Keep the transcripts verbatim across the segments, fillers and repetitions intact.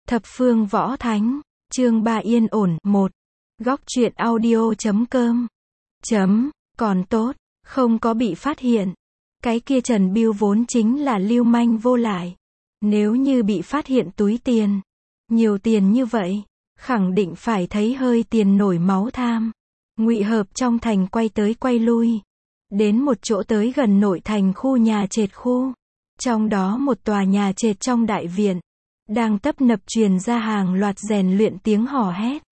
Thập phương võ thánh, chương ba yên ổn, một. Góc truyện audio chấm com. Chấm, còn tốt, không có bị phát hiện. Cái kia Trần Bưu vốn chính là lưu manh vô lại. Nếu như bị phát hiện túi tiền, nhiều tiền như vậy, khẳng định phải thấy hơi tiền nổi máu tham. Ngụy Hợp trong thành quay tới quay lui, đến một chỗ tới gần nội thành khu nhà trệt khu. Trong đó một tòa nhà trệt trong đại viện, đang tấp nập truyền ra hàng loạt rèn luyện tiếng hò hét.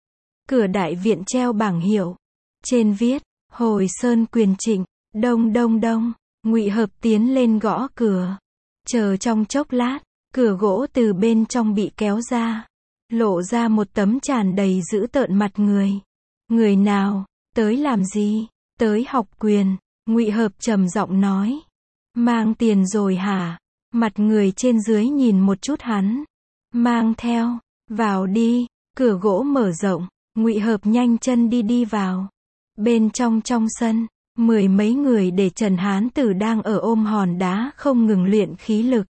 Cửa đại viện treo bảng hiệu, trên viết, Hồi Sơn Quyền Trịnh, đông đông đông. Ngụy Hợp tiến lên gõ cửa. Chờ trong chốc lát, cửa gỗ từ bên trong bị kéo ra, lộ ra một tấm tràn đầy dữ tợn mặt người. Người nào, tới làm gì? Tới học quyền. Ngụy Hợp trầm giọng nói. Mang tiền rồi hả? Mặt người trên dưới nhìn một chút hắn. Mang theo, vào đi. Cửa gỗ mở rộng, Ngụy Hợp nhanh chân đi đi vào. Bên trong trong sân, mười mấy người để Trần Hán Tử đang ở ôm hòn đá không ngừng luyện khí lực.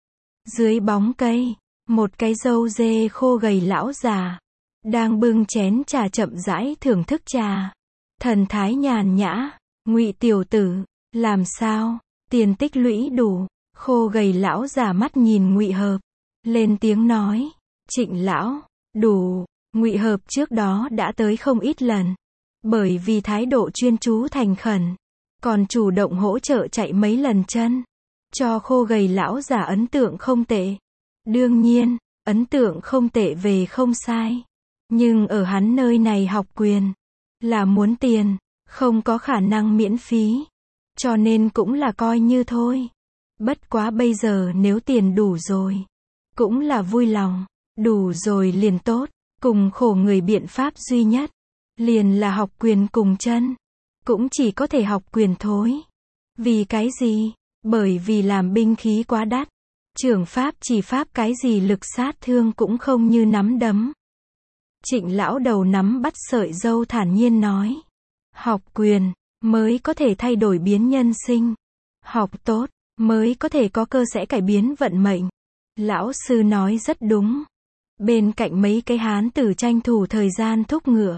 Dưới bóng cây, một cái râu dê khô gầy lão già, đang bưng chén trà chậm rãi thưởng thức trà. Thần thái nhàn nhã. Ngụy tiểu tử, làm sao? Tiền tích lũy đủ. Khô gầy lão già mắt nhìn Ngụy Hợp, lên tiếng nói. Trịnh lão, đủ. Ngụy Hợp trước đó đã tới không ít lần, bởi vì thái độ chuyên chú thành khẩn, còn chủ động hỗ trợ chạy mấy lần chân, cho khô gầy lão già ấn tượng không tệ. Đương nhiên, ấn tượng không tệ về không sai, nhưng ở hắn nơi này học quyền là muốn tiền, không có khả năng miễn phí, cho nên cũng là coi như thôi. Bất quá bây giờ nếu tiền đủ rồi, cũng là vui lòng. Đủ rồi liền tốt. Cùng khổ người biện pháp duy nhất liền là học quyền cùng chân. Cũng chỉ có thể học quyền thôi. Vì cái gì? Bởi vì làm binh khí quá đắt. Trưởng pháp chỉ pháp cái gì lực sát thương cũng không như nắm đấm. Trịnh lão đầu nắm bắt sợi râu thản nhiên nói. Học quyền mới có thể thay đổi biến nhân sinh. Học tốt mới có thể có cơ sẽ cải biến vận mệnh. Lão sư nói rất đúng. Bên cạnh mấy cái hán tử tranh thủ thời gian thúc ngựa.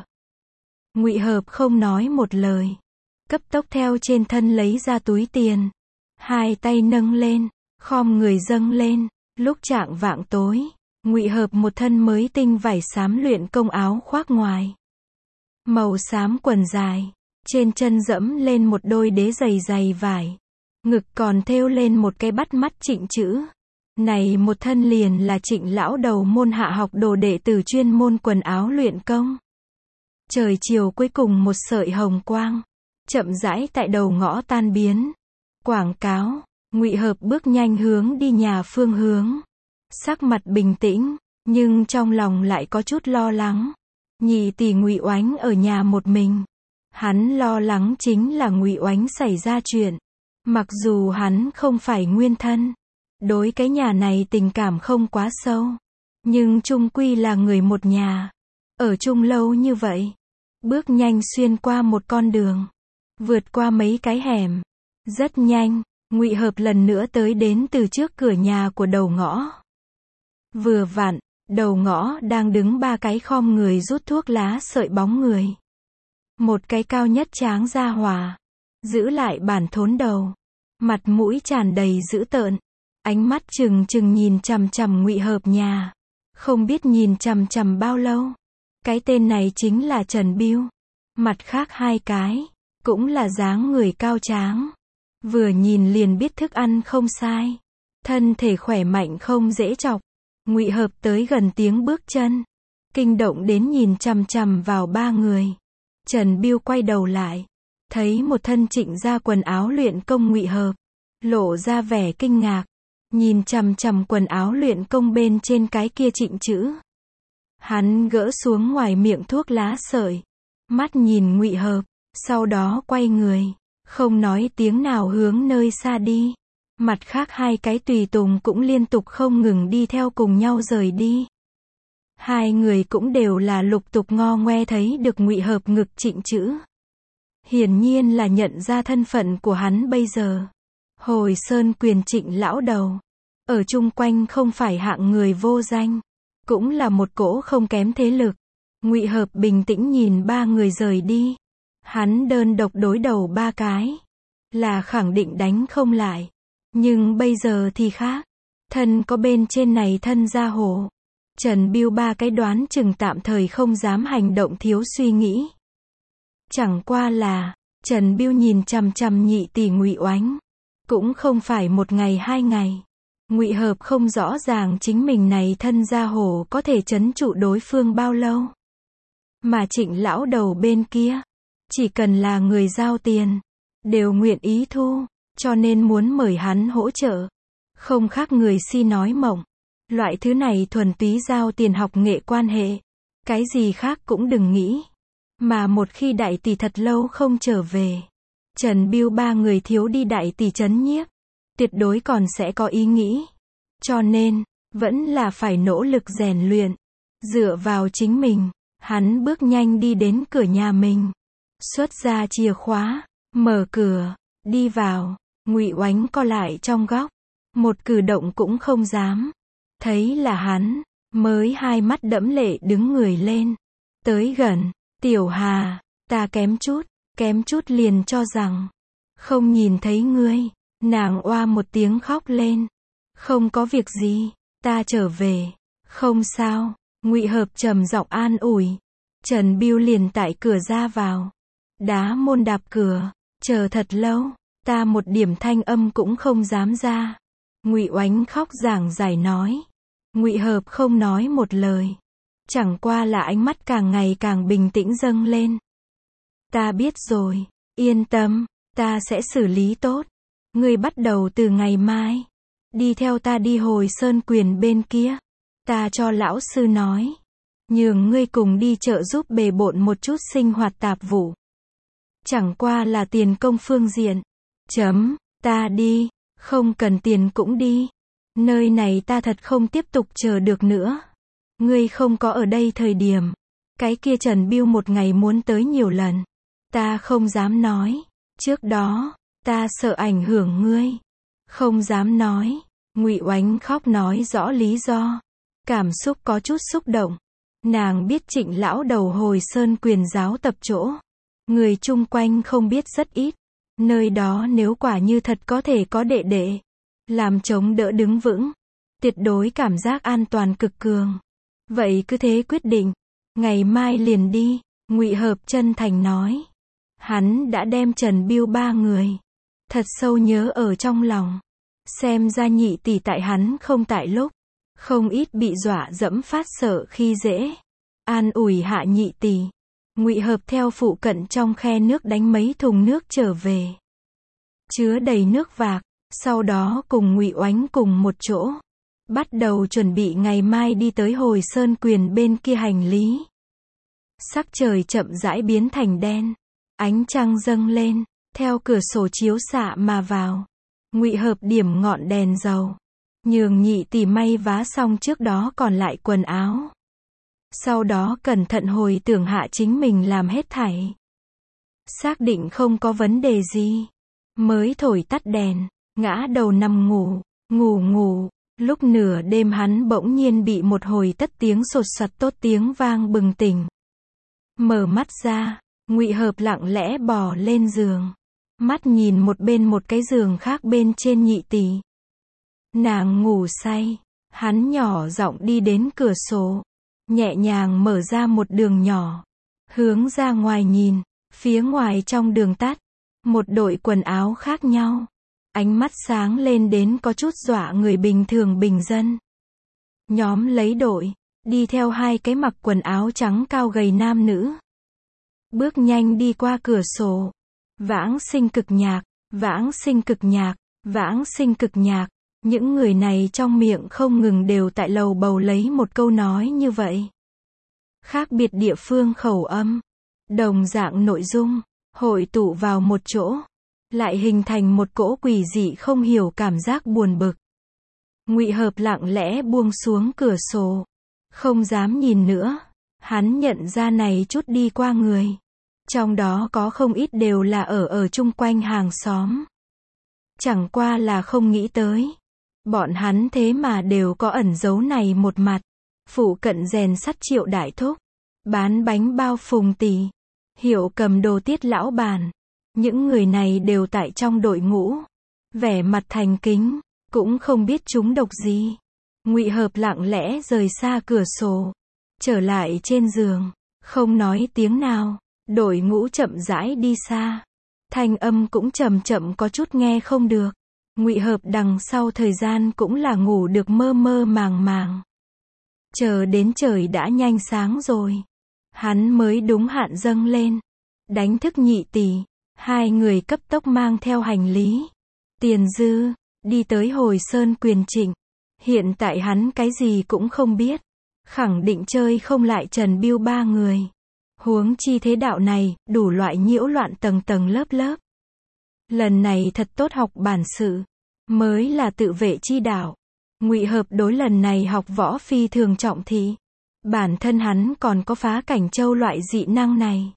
Ngụy Hợp không nói một lời, cấp tốc theo trên thân lấy ra túi tiền, hai tay nâng lên, khom người dâng lên. Lúc chạng vạng tối, Ngụy Hợp một thân mới tinh vải xám luyện công áo khoác ngoài, màu xám quần dài, trên chân dẫm lên một đôi đế giày dày vải, ngực còn thêu lên một cái bắt mắt Trịnh chữ. Này một thân liền là Trịnh lão đầu môn hạ học đồ đệ tử chuyên môn quần áo luyện công. Trời chiều cuối cùng một sợi hồng quang, chậm rãi tại đầu ngõ tan biến. Quảng cáo. Ngụy Hợp bước nhanh hướng đi nhà phương hướng. Sắc mặt bình tĩnh, nhưng trong lòng lại có chút lo lắng. Nhị tỷ Ngụy Oánh ở nhà một mình. Hắn lo lắng chính là Ngụy Oánh xảy ra chuyện. Mặc dù hắn không phải nguyên thân, đối cái nhà này tình cảm không quá sâu, nhưng chung quy là người một nhà. Ở chung lâu như vậy, bước nhanh xuyên qua một con đường, vượt qua mấy cái hẻm. Rất nhanh, Ngụy Hợp lần nữa tới đến từ trước cửa nhà của đầu ngõ. Vừa vặn, đầu ngõ đang đứng ba cái khom người rút thuốc lá sợi bóng người. Một cái cao nhất tráng ra hòa, giữ lại bản thốn đầu, mặt mũi tràn đầy dữ tợn. Ánh mắt trừng trừng nhìn chằm chằm Ngụy Hợp nhà. Không biết nhìn chằm chằm bao lâu. Cái tên này chính là Trần Bưu. Mặt khác hai cái, cũng là dáng người cao tráng. Vừa nhìn liền biết thức ăn không sai. Thân thể khỏe mạnh không dễ chọc. Ngụy Hợp tới gần tiếng bước chân, kinh động đến nhìn chằm chằm vào ba người. Trần Bưu quay đầu lại, thấy một thân Trịnh gia quần áo luyện công Ngụy Hợp, lộ ra vẻ kinh ngạc. Nhìn chằm chằm quần áo luyện công bên trên cái kia Trịnh chữ. Hắn gỡ xuống ngoài miệng thuốc lá sợi, mắt nhìn Ngụy Hợp, sau đó quay người, không nói tiếng nào hướng nơi xa đi. Mặt khác hai cái tùy tùng cũng liên tục không ngừng đi theo cùng nhau rời đi. Hai người cũng đều là lục tục ngo ngoe thấy được Ngụy Hợp ngực Trịnh chữ. Hiển nhiên là nhận ra thân phận của hắn bây giờ. Hồi Sơn Quyền Trịnh lão đầu. Ở chung quanh không phải hạng người vô danh. cũng là một cỗ không kém thế lực. Ngụy Hợp bình tĩnh nhìn ba người rời đi. Hắn đơn độc đối đầu ba cái, là khẳng định đánh không lại. Nhưng bây giờ thì khác. Thân có bên trên này thân ra hổ. Trần Bưu ba cái đoán chừng tạm thời không dám hành động thiếu suy nghĩ. Chẳng qua là, Trần Bưu nhìn chằm chằm nhị tỷ Ngụy Oánh. Cũng không phải một ngày hai ngày. Ngụy Hợp không rõ ràng chính mình này thân gia hổ có thể trấn trụ đối phương bao lâu. Mà Trịnh lão đầu bên kia, chỉ cần là người giao tiền, đều nguyện ý thu, cho nên muốn mời hắn hỗ trợ. Không khác người si nói mộng. Loại thứ này thuần túy giao tiền học nghệ quan hệ. Cái gì khác cũng đừng nghĩ. Mà một khi đại tỷ thật lâu không trở về, Trần Bưu ba người thiếu đi đại tỷ trấn nhiếp, tuyệt đối còn sẽ có ý nghĩ. Cho nên, vẫn là phải nỗ lực rèn luyện. Dựa vào chính mình, hắn bước nhanh đi đến cửa nhà mình. Xuất ra chìa khóa, mở cửa, đi vào. Ngụy Oánh co lại trong góc, một cử động cũng không dám. Thấy là hắn, mới hai mắt đẫm lệ đứng người lên. Tới gần, Tiểu Hà, ta kém chút, kém chút liền cho rằng, không nhìn thấy ngươi. Nàng oa một tiếng khóc lên. Không có việc gì, ta trở về. Không sao, Ngụy Hợp trầm giọng an ủi. Trần Bưu liền tại cửa ra vào. Đá môn đạp cửa, chờ thật lâu, ta một điểm thanh âm cũng không dám ra. Ngụy Oánh khóc giảng giải nói. Ngụy Hợp không nói một lời. Chẳng qua là ánh mắt càng ngày càng bình tĩnh dâng lên. Ta biết rồi, yên tâm, ta sẽ xử lý tốt. Ngươi bắt đầu từ ngày mai, đi theo ta đi Hồi Sơn Quyền bên kia. Ta cho lão sư nói, nhường ngươi cùng đi chợ giúp bề bộn một chút sinh hoạt tạp vụ. Chẳng qua là tiền công phương diện. Chấm, ta đi, không cần tiền cũng đi. Nơi này ta thật không tiếp tục chờ được nữa. Ngươi không có ở đây thời điểm, cái kia Trần Bưu một ngày muốn tới nhiều lần. Ta không dám nói. Trước đó, ta sợ ảnh hưởng ngươi. Không dám nói. Ngụy Oánh khóc nói rõ lý do. Cảm xúc có chút xúc động. Nàng biết Trịnh lão đầu Hồi Sơn Quyền giáo tập chỗ. Người chung quanh không biết rất ít. Nơi đó nếu quả như thật có thể có đệ đệ, làm chống đỡ đứng vững, tuyệt đối cảm giác an toàn cực cường. Vậy cứ thế quyết định. Ngày mai liền đi. Ngụy Hợp chân thành nói. Hắn đã đem Trần Bưu ba người thật sâu nhớ ở trong lòng. Xem ra nhị tỷ tại hắn không tại lúc, không ít bị dọa dẫm phát sợ khi dễ. An ủi hạ nhị tỷ. Ngụy Hợp theo phụ cận trong khe nước đánh mấy thùng nước trở về, chứa đầy nước vạc. Sau đó cùng Ngụy Oánh cùng một chỗ, bắt đầu chuẩn bị ngày mai đi tới Hồi Sơn Quyền bên kia hành lý. Sắc trời chậm rãi biến thành đen. Ánh trăng dâng lên, theo cửa sổ chiếu xạ mà vào. Ngụy Hợp điểm ngọn đèn dầu, nhường nhị tỷ may vá xong trước đó còn lại quần áo. Sau đó cẩn thận hồi tưởng hạ chính mình làm hết thảy. Xác định không có vấn đề gì, mới thổi tắt đèn, ngã đầu nằm ngủ, ngủ ngủ. Lúc nửa đêm hắn bỗng nhiên bị một hồi tất tiếng sột soạt tốt tiếng vang bừng tỉnh. Mở mắt ra, Ngụy Hợp lặng lẽ bò lên giường. Mắt nhìn một bên một cái giường khác bên trên nhị tỷ. Nàng ngủ say. Hắn nhỏ giọng đi đến cửa sổ, nhẹ nhàng mở ra một đường nhỏ, hướng ra ngoài nhìn. Phía ngoài trong đường tắt, một đội quần áo khác nhau. Ánh mắt sáng lên đến có chút dọa người bình thường bình dân. Nhóm lấy đội, đi theo hai cái mặc quần áo trắng cao gầy nam nữ. Bước nhanh đi qua cửa sổ. Vãng sinh cực nhạc, vãng sinh cực nhạc, vãng sinh cực nhạc. Những người này trong miệng không ngừng đều tại lầu bầu lấy một câu nói như vậy. Khác biệt địa phương khẩu âm, đồng dạng nội dung, hội tụ vào một chỗ, lại hình thành một cỗ quỷ dị không hiểu cảm giác buồn bực. Ngụy Hợp lặng lẽ buông xuống cửa sổ, không dám nhìn nữa. Hắn nhận ra này chút đi qua người, trong đó có không ít đều là ở ở chung quanh hàng xóm. Chẳng qua là không nghĩ tới, bọn hắn thế mà đều có ẩn giấu này một mặt. phụ cận rèn sắt Triệu đại thúc, bán bánh bao Phùng tỷ, Hiệu cầm đồ Tiết lão bản. Những người này đều tại trong đội ngũ, vẻ mặt thành kính, cũng không biết chúng độc gì. Ngụy Hợp lặng lẽ rời xa cửa sổ, trở lại trên giường, không nói tiếng nào. Đội ngũ chậm rãi đi xa, thanh âm cũng chậm chậm có chút nghe không được. Ngụy Hợp đằng sau thời gian cũng là ngủ được mơ mơ màng màng. Chờ đến trời đã nhanh sáng rồi, hắn mới đúng hạn dâng lên, đánh thức Nhị tỷ. Hai người cấp tốc mang theo hành lý, tiền dư, đi tới Hồi Sơn Quyền Trịnh. Hiện tại hắn cái gì cũng không biết, khẳng định chơi không lại Trần Bưu ba người. Huống chi thế đạo này, đủ loại nhiễu loạn tầng tầng lớp lớp. Lần này thật tốt học bản sự, mới là tự vệ chi đạo. Ngụy Hợp đối lần này học võ phi thường trọng thị. Bản thân hắn còn có phá cảnh châu loại dị năng này.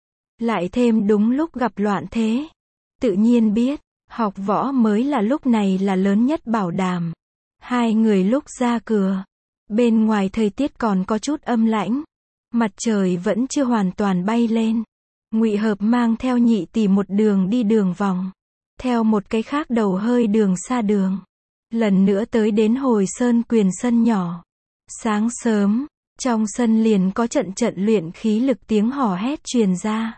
Lại thêm đúng lúc gặp loạn thế. Tự nhiên biết, học võ mới là lúc này là lớn nhất bảo đảm. Hai người lúc ra cửa, bên ngoài thời tiết còn có chút âm lãnh. Mặt trời vẫn chưa hoàn toàn bay lên. Ngụy Hợp mang theo Nhị tỷ một đường đi đường vòng. Theo một cái khác đầu hơi đường xa đường. Lần nữa tới đến Hồi Sơn Quyền sân nhỏ. Sáng sớm, trong sân liền có trận trận luyện khí lực tiếng hò hét truyền ra.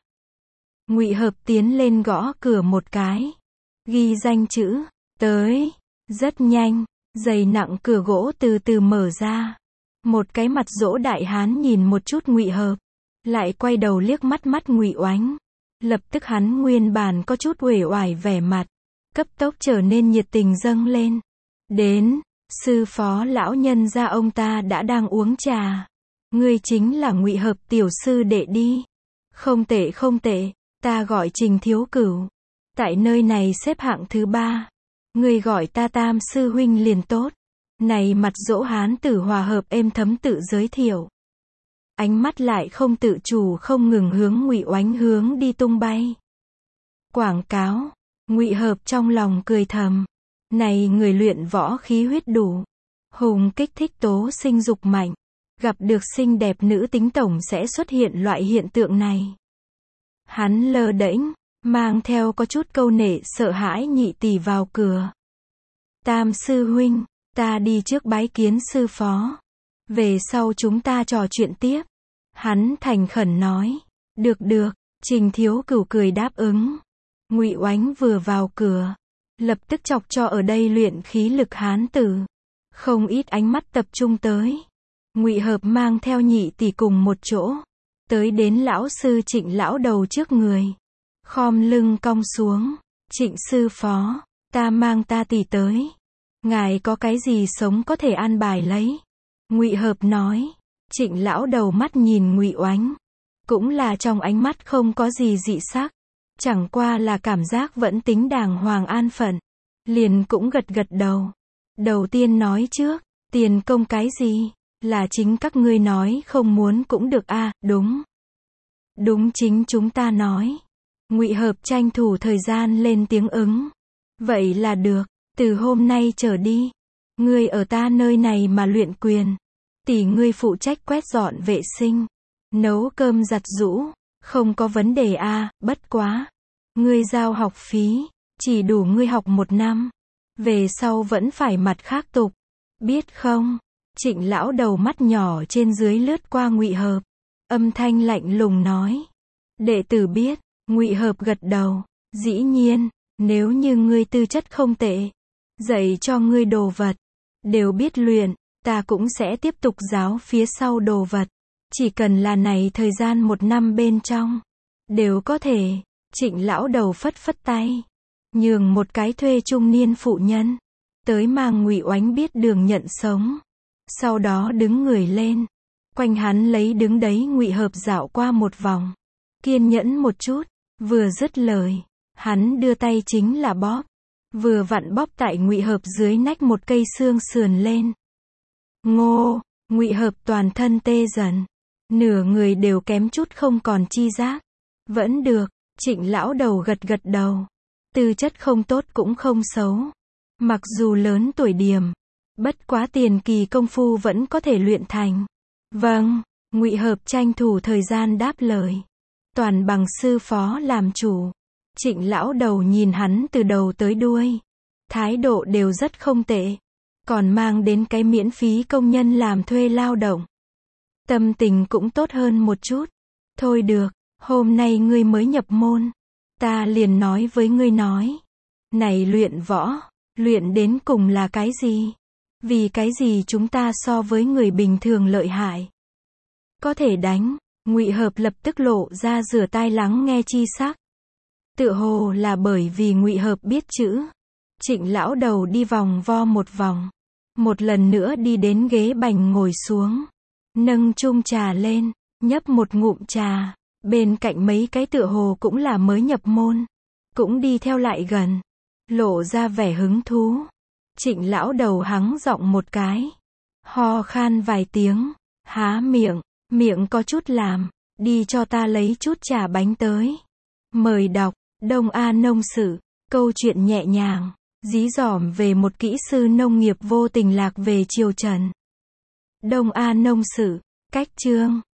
Ngụy Hợp tiến lên gõ cửa một cái. Ghi danh chữ, tới. Rất nhanh, dày nặng cửa gỗ từ từ mở ra. Một cái mặt dỗ đại hán nhìn một chút Ngụy Hợp, lại quay đầu liếc mắt mắt Ngụy Oánh. Lập tức hắn nguyên bản có chút uể oải vẻ mặt, cấp tốc trở nên nhiệt tình dâng lên. Đến, sư phó lão nhân gia ông ta đã đang uống trà. Ngươi chính là Ngụy Hợp tiểu sư đệ đi. Không tệ không tệ, ta gọi Trình Thiếu Cửu. Tại nơi này xếp hạng thứ ba. Ngươi gọi ta Tam sư huynh liền tốt. Này mặt dỗ hán tử hòa hợp êm thấm tự giới thiệu. Ánh mắt lại không tự chủ không ngừng hướng Ngụy Oánh hướng đi tung bay. Quảng cáo, Ngụy Hợp trong lòng cười thầm. Này người luyện võ khí huyết đủ. Hùng kích thích tố sinh dục mạnh. Gặp được xinh đẹp nữ tính tổng sẽ xuất hiện loại hiện tượng này. Hắn lơ đễnh, mang theo có chút câu nệ sợ hãi Nhị tỷ vào cửa. Tam sư huynh, ta đi trước bái kiến sư phó. Về sau chúng ta trò chuyện tiếp. Hắn thành khẩn nói. Được được, Trình Thiếu Cửu cười đáp ứng. Ngụy Oánh vừa vào cửa, lập tức chọc cho ở đây luyện khí lực hán tử. Không ít ánh mắt tập trung tới. Ngụy Hợp mang theo Nhị tỷ cùng một chỗ, tới đến lão sư Trịnh lão đầu trước người. Khom lưng cong xuống. Trịnh sư phó, ta mang ta tỷ tới. Ngài có cái gì sống có thể an bài lấy. Ngụy Hợp nói. Trịnh lão đầu mắt nhìn Ngụy Oánh, cũng là trong ánh mắt không có gì dị sắc, chẳng qua là cảm giác vẫn tính đàng hoàng an phận. Liền cũng gật gật đầu. Đầu tiên nói trước, tiền công cái gì, là chính các ngươi nói không muốn cũng được a, à, đúng. Đúng chính chúng ta nói. Ngụy Hợp tranh thủ thời gian lên tiếng ứng. Vậy là được, từ hôm nay trở đi, ngươi ở ta nơi này mà luyện quyền. Tỷ ngươi phụ trách quét dọn vệ sinh, nấu cơm giặt giũ, không có vấn đề a, à, bất quá. Ngươi giao học phí, chỉ đủ ngươi học một năm. Về sau vẫn phải mặt khác tục. Biết không? Trịnh lão đầu mắt nhỏ trên dưới lướt qua Ngụy Hợp. Âm thanh lạnh lùng nói. Đệ tử biết. Ngụy Hợp gật đầu. Dĩ nhiên, nếu như ngươi tư chất không tệ, dạy cho ngươi đồ vật, đều biết luyện, ta cũng sẽ tiếp tục giáo phía sau đồ vật. Chỉ cần là này thời gian một năm bên trong, đều có thể. Trịnh lão đầu phất phất tay, nhường một cái thuê trung niên phụ nhân tới mang Ngụy Oánh biết đường nhận sống. Sau đó đứng người lên, quanh hắn lấy đứng đấy Ngụy Hợp dạo qua một vòng. Kiên nhẫn một chút, vừa dứt lời, hắn đưa tay chính là bóp, vừa vặn bóp tại Ngụy Hợp dưới nách một cây xương sườn lên. Ngô, Ngụy Hợp toàn thân tê dần, nửa người đều kém chút không còn chi giác. Vẫn được. Trịnh lão đầu gật gật đầu. Tư chất không tốt cũng không xấu. Mặc dù lớn tuổi điểm, Bất quá tiền kỳ công phu vẫn có thể luyện thành. Vâng, Ngụy Hợp tranh thủ thời gian đáp lời. Toàn bằng sư phó làm chủ. Trịnh lão đầu nhìn hắn từ đầu tới đuôi. Thái độ đều rất không tệ. Còn mang đến cái miễn phí công nhân làm thuê lao động. Tâm tình cũng tốt hơn một chút. Thôi được, hôm nay ngươi mới nhập môn. Ta liền nói với ngươi nói. Này luyện võ, luyện đến cùng là cái gì? Vì cái gì chúng ta so với người bình thường lợi hại? Có thể đánh, Ngụy Hợp lập tức lộ ra rửa tai lắng nghe chi sắc. Tựa hồ là bởi vì Ngụy Hợp biết chữ. Trịnh lão đầu đi vòng vo một vòng. Một lần nữa đi đến ghế bành ngồi xuống. Nâng chung trà lên, nhấp một ngụm trà. Bên cạnh mấy cái tựa hồ cũng là mới nhập môn. Cũng đi theo lại gần. Lộ ra vẻ hứng thú. Trịnh lão đầu hắng giọng một cái. Ho khan vài tiếng. Há miệng, miệng có chút làm. Đi cho ta lấy chút trà bánh tới. Mời đọc, Đông A Nông Sự. Câu chuyện nhẹ nhàng, dí dỏm về một kỹ sư nông nghiệp vô tình lạc về triều Trần. Đông A Nông Sự, cách chương.